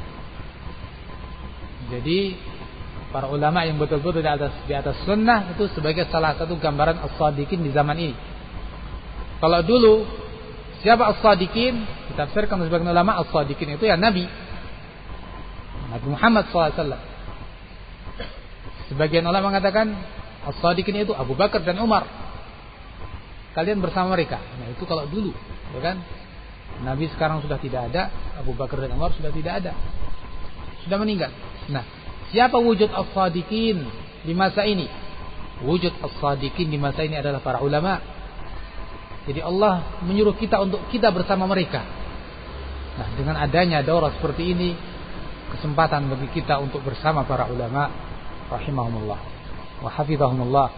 Jadi para ulama yang betul-betul di atas sunnah itu sebagai salah satu gambaran as-shadiqin di zaman ini. Kalau dulu siapa as-shadiqin? Ditafsirkan sebagai ulama, as-shadiqin itu ya Nabi Muhammad SAW. Sebagian ulama mengatakan as-shadiqin itu Abu Bakar dan Umar. Kalian bersama mereka. Nah, itu kalau dulu, ya kan? Nabi sekarang sudah tidak ada, Abu Bakar dan Umar sudah tidak ada, sudah meninggal. Nah, siapa wujud as-shadiqin di masa ini? Wujud as-shadiqin di masa ini adalah para ulama. Jadi Allah menyuruh kita untuk kita bersama mereka. Nah, dengan adanya daurah seperti ini, kesempatan bagi kita untuk bersama para ulama rahimahumullah wa hafizahumullah.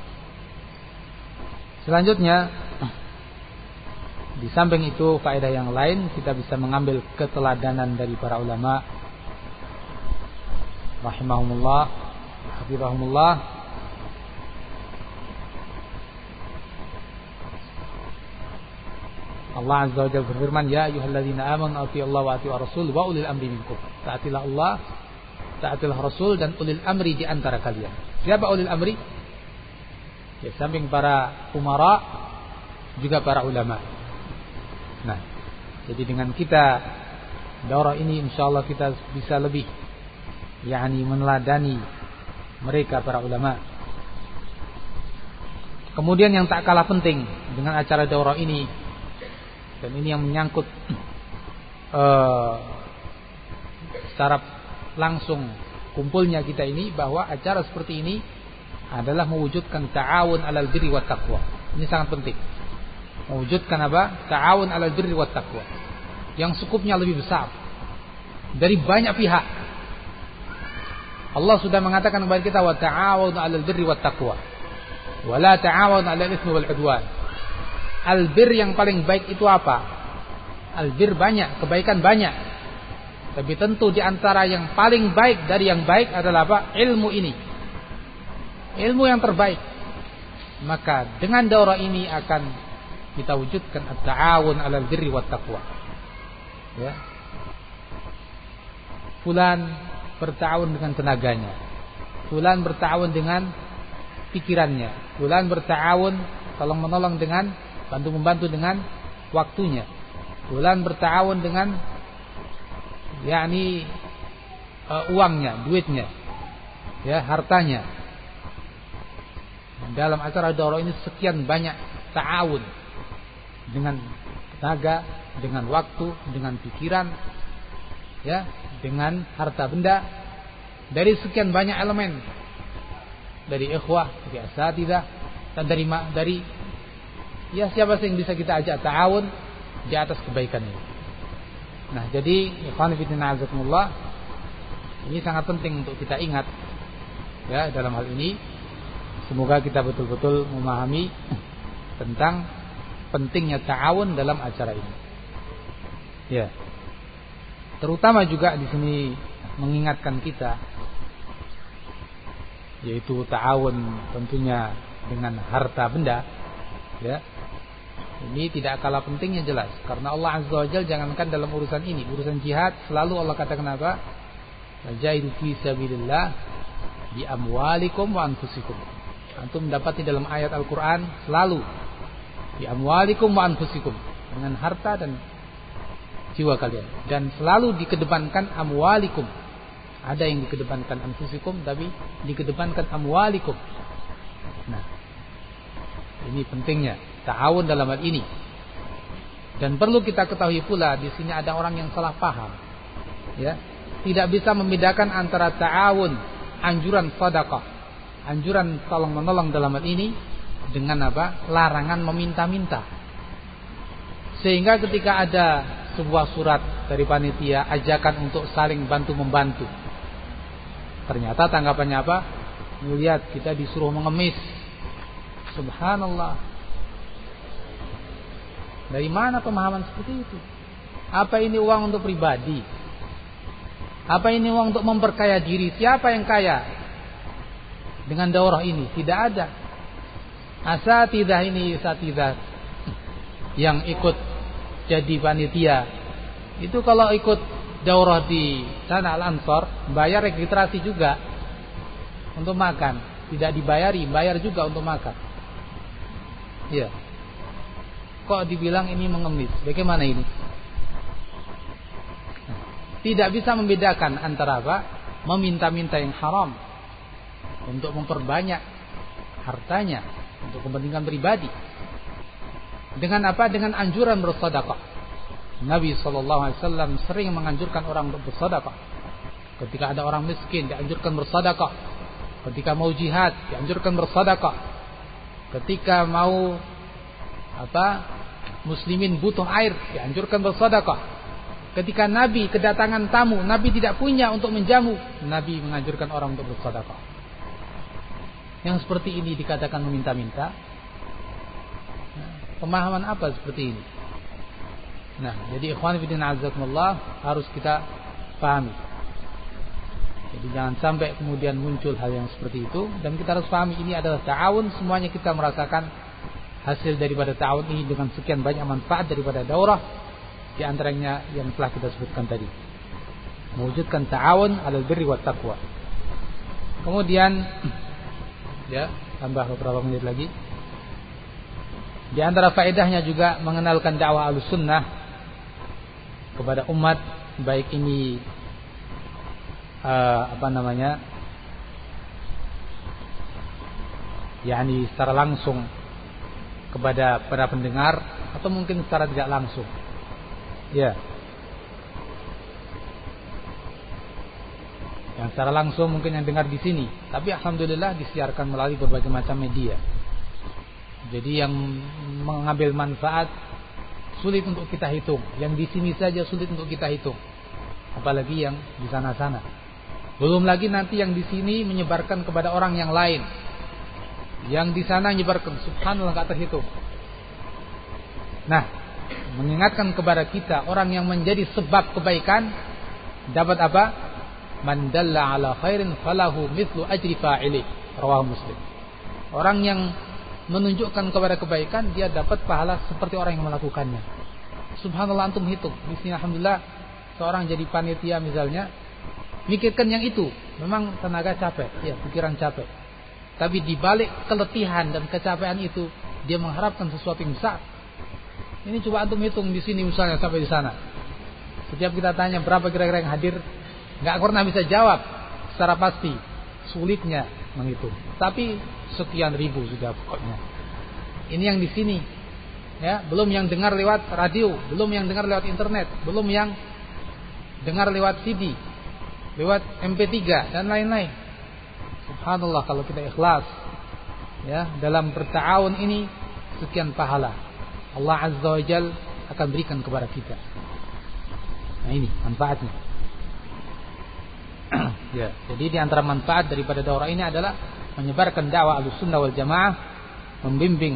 Selanjutnya, di samping itu faedah yang lain, kita bisa mengambil keteladanan dari para ulama rahimahumullah hafizahumullah. Allah Azza wa Jalla berfirman, ya ayyuhalladzina amanu atiiullaha wa atiiur rasul wa ulil amri minkum. Taatilah Allah, taatilah Rasul dan ulil amri di antara kalian. Siapa ulil amri? Ya, samping para umara juga para ulama. Nah, jadi dengan kita daurah ini insyaallah kita bisa lebih yakni meneladani mereka para ulama. Kemudian yang tak kalah penting dengan acara daurah ini, dan ini yang menyangkut secara langsung kumpulnya kita ini, bahwa acara seperti ini adalah mewujudkan ta'awun 'alal birri wat taqwa. Ini sangat penting. Mewujudkan apa? Ta'awun 'alal birri wat taqwa. Yang skupnya lebih besar dari banyak pihak. Allah sudah mengatakan kepada kita, wa ta'awun 'alal birri wat taqwa wa la ta'awun 'alal itsmi wal 'udwan. Albir yang paling baik itu apa? Albir banyak, kebaikan banyak. Tapi tentu di antara yang paling baik dari yang baik adalah apa? Ilmu ini. Ilmu yang terbaik. Maka dengan daurah ini akan kita wujudkan at-ta'awun 'alal birri wat taqwa. Ya. Fulan berta'awun dengan tenaganya. Fulan berta'awun dengan pikirannya. Fulan berta'awun tolong menolong dengan bantu-membantu dengan waktunya. Fulan berta'awun dengan yakni uangnya, duitnya, ya, hartanya. dalam acara daurah ini sekian banyak ta'awun dengan tenaga, dengan waktu, dengan pikiran, ya, dengan harta benda, dari sekian banyak elemen, dari ikhwah, dari asatidzah, dan dari ya siapa sih yang bisa kita ajak ta'awun di atas kebaikan ini. Nah, jadi ikhwan fillah azakumullah, ini sangat penting untuk kita ingat ya dalam hal ini. Semoga kita betul-betul memahami tentang pentingnya ta'awun dalam acara ini. Ya. Terutama juga di sini mengingatkan kita, yaitu ta'awun tentunya dengan harta benda, ya. Ini tidak kalah pentingnya jelas, karena Allah Azza wa Jalla jangankan dalam urusan ini, urusan jihad selalu Allah katakan apa? Jahidu fi sabilillah bi amwalikum wa anfusikum. Antum mendapati dalam ayat Al-Qur'an selalu bi amwalikum wa anfusikum, dengan harta dan jiwa kalian, dan selalu dikedepankan amwalikum. Ada yang dikedepankan anfusikum, tapi dikedepankan amwalikum. Nah, ini pentingnya ta'awun dalam hal ini. Dan perlu kita ketahui pula di sini ada orang yang salah paham. Ya, tidak bisa membedakan antara ta'awun, anjuran sedekah, anjuran tolong menolong dalam hal ini dengan apa? Larangan meminta-minta. Sehingga ketika ada sebuah surat dari panitia ajakan untuk saling bantu-membantu, ternyata tanggapannya apa? Melihat kita disuruh mengemis. Subhanallah. Dari mana pemahaman seperti itu? Apa ini uang untuk pribadi? Apa ini uang untuk memperkaya diri? Siapa yang kaya dengan daurah ini? Tidak ada. Asatidzah ini, asatidzah yang ikut jadi panitia, itu kalau ikut daurah di sana Al-Ansar, bayar registrasi juga untuk makan. Tidak dibayari, bayar juga untuk makan. Ya. Kok dibilang ini mengemis? Bagaimana ini? Tidak bisa membedakan antara apa? Meminta-minta yang haram untuk memperbanyak hartanya untuk kepentingan pribadi, dengan apa? Dengan anjuran bersedekah. Nabi SAW sering menganjurkan orang untuk bersedekah. Ketika ada orang miskin, dianjurkan bersedekah. Ketika mau jihad, dianjurkan bersedekah. Ketika mau muslimin butuh air, dianjurkan bersedekah. Ketika Nabi kedatangan tamu, Nabi tidak punya untuk menjamu, Nabi menganjurkan orang untuk bersedekah. Yang seperti ini dikatakan meminta-minta. Pemahaman apa seperti ini? Nah, jadi ikhwan fillah azakumullah, harus kita pahami. Jadi jangan sampai kemudian muncul hal yang seperti itu, dan kita harus pahami ini adalah ta'awun. Semuanya kita merasakan hasil daripada ta'awun ini dengan sekian banyak manfaat daripada daurah, di antaranya yang telah kita sebutkan tadi, mewujudkan ta'awun 'alal birri wat taqwa. Kemudian ya, tambah beberapa menit lagi. Di antara faedahnya juga mengenalkan dakwah Ahlussunnah kepada umat, baik ini yakni secara langsung kepada para pendengar, atau mungkin secara tidak langsung. Ya. Yang secara langsung mungkin yang dengar di sini, tapi alhamdulillah disiarkan melalui berbagai macam media. Jadi yang mengambil manfaat sulit untuk kita hitung. Yang di sini saja sulit untuk kita hitung, apalagi yang di sana-sana. Belum lagi nanti yang di sini menyebarkan kepada orang yang lain, yang di sana menyebarkan, subhanallah, enggak terhitung. Nah, mengingatkan kepada kita orang yang menjadi sebab kebaikan dapat apa? Man dalla ala khairin falahu mithlu ajri fa'ili. Rawahu Muslim. Orang yang menunjukkan kepada kebaikan, dia dapat pahala seperti orang yang melakukannya. Subhanallah, antum hitung. Di sini alhamdulillah seorang jadi panitia misalnya, mikirkan yang itu, memang tenaga capek, ya, pikiran capek. Tapi di balik keletihan dan kecapean itu, dia mengharapkan sesuatu yang besar. Ini coba antum hitung di sini misalnya sampai di sana. Setiap kita tanya berapa kira-kira yang hadir, nggak pernah bisa jawab secara pasti, sulitnya menghitung. Tapi sekian ribu sudah pokoknya. Ini yang di sini, ya, belum yang dengar lewat radio, belum yang dengar lewat internet, belum yang dengar lewat CD, lewat MP3 dan lain-lain. Subhanallah, kalau kita ikhlas, ya, dalam berta'awun ini sekian pahala Allah Azza wa Jal akan berikan kepada kita. Nah, ini manfaatnya. Ya, jadi di antara manfaat daripada daurah ini adalah menyebarkan dakwah Ahlussunnah wal Jamaah, membimbing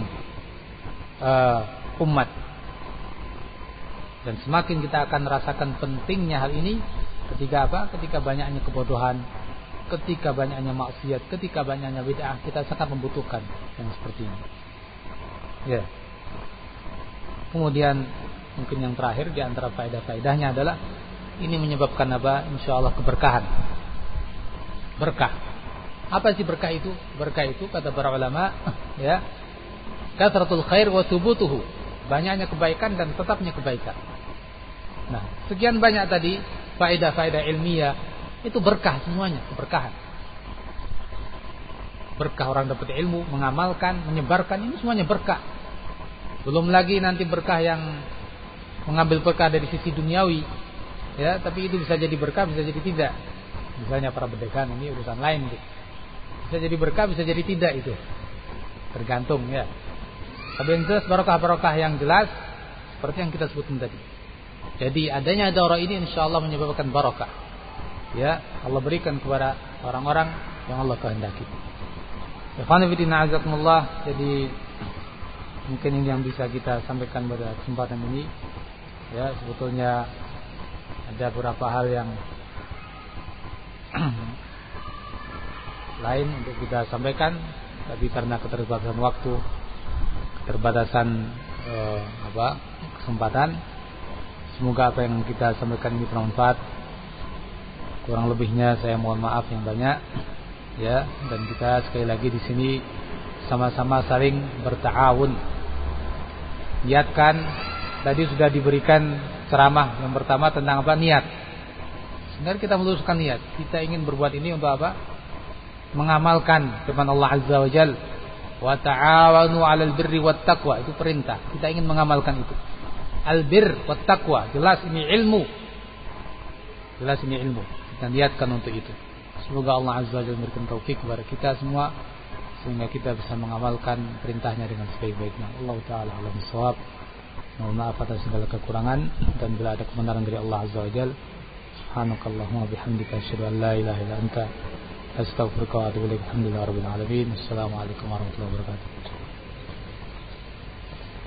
umat. Dan semakin kita akan merasakan pentingnya hal ini ketika apa? Ketika banyaknya kebodohan, ketika banyaknya maksiat, ketika banyaknya bid'ah, kita sangat membutuhkan yang seperti ini. Ya. Kemudian mungkin yang terakhir di antara faedah-faedahnya adalah ini menyebabkan apa? Insyaallah keberkahan. Berkah. Apa sih berkah itu? Berkah itu kata para ulama, ya, kathratul khair wa thubutuhu. Banyaknya kebaikan dan tetapnya kebaikan. Nah, sekian banyak tadi faedah-faedah ilmiah, itu berkah semuanya, keberkahan. Berkah orang dapat ilmu, mengamalkan, menyebarkan, ini semuanya berkah. Belum lagi nanti berkah yang mengambil berkah dari sisi duniawi, ya, tapi itu bisa jadi berkah, bisa jadi tidak. Misalnya para berdekan, ini urusan lain gitu. Bisa jadi berkah, bisa jadi tidak, itu tergantung, ya. Tapi yang jelas barokah-barokah yang jelas seperti yang kita sebutkan tadi. Jadi adanya daurah ini insyaallah menyebabkan barokah. Ya, Allah berikan kepada orang-orang yang Allah kehendaki. Ikhwan fillah azakumullah. Jadi mungkin ini yang bisa kita sampaikan pada kesempatan ini. Ya, sebetulnya ada beberapa hal yang lain untuk kita sampaikan, tapi karena keterbatasan waktu, keterbatasan kesempatan, semoga apa yang kita sampaikan ini bermanfaat. Kurang lebihnya saya mohon maaf yang banyak, ya. Dan kita sekali lagi di sini sama-sama saling berta'awun. Niatkan, tadi sudah diberikan ceramah yang pertama tentang apa? Niat. Sebenarnya kita meluruskan niat. Kita ingin berbuat ini untuk apa? Mengamalkan firman Allah Azza wa Jalla, wa ta'awanu 'alal birri wat taqwa, itu perintah. Kita ingin mengamalkan itu. Al-bir wat taqwa, jelas ini ilmu. Jelas ini ilmu. Kita niatkan untuk itu. Semoga Allah Azza wa Jalla memberikan taufik kepada kita semua sehingga kita bisa mengamalkan perintahnya dengan sebaik-baiknya. Allah taala alam shawab. Mohon maaf atas segala kekurangan, dan bila ada kebenaran dari Allah Azza wa Jalla, subhanakallahumma bihamdika asyhadu an la ilaha illa anta astaghfiruka wa atubu ilaik. Alhamdulillahirabbil alamin. Assalamualaikum warahmatullahi wabarakatuh.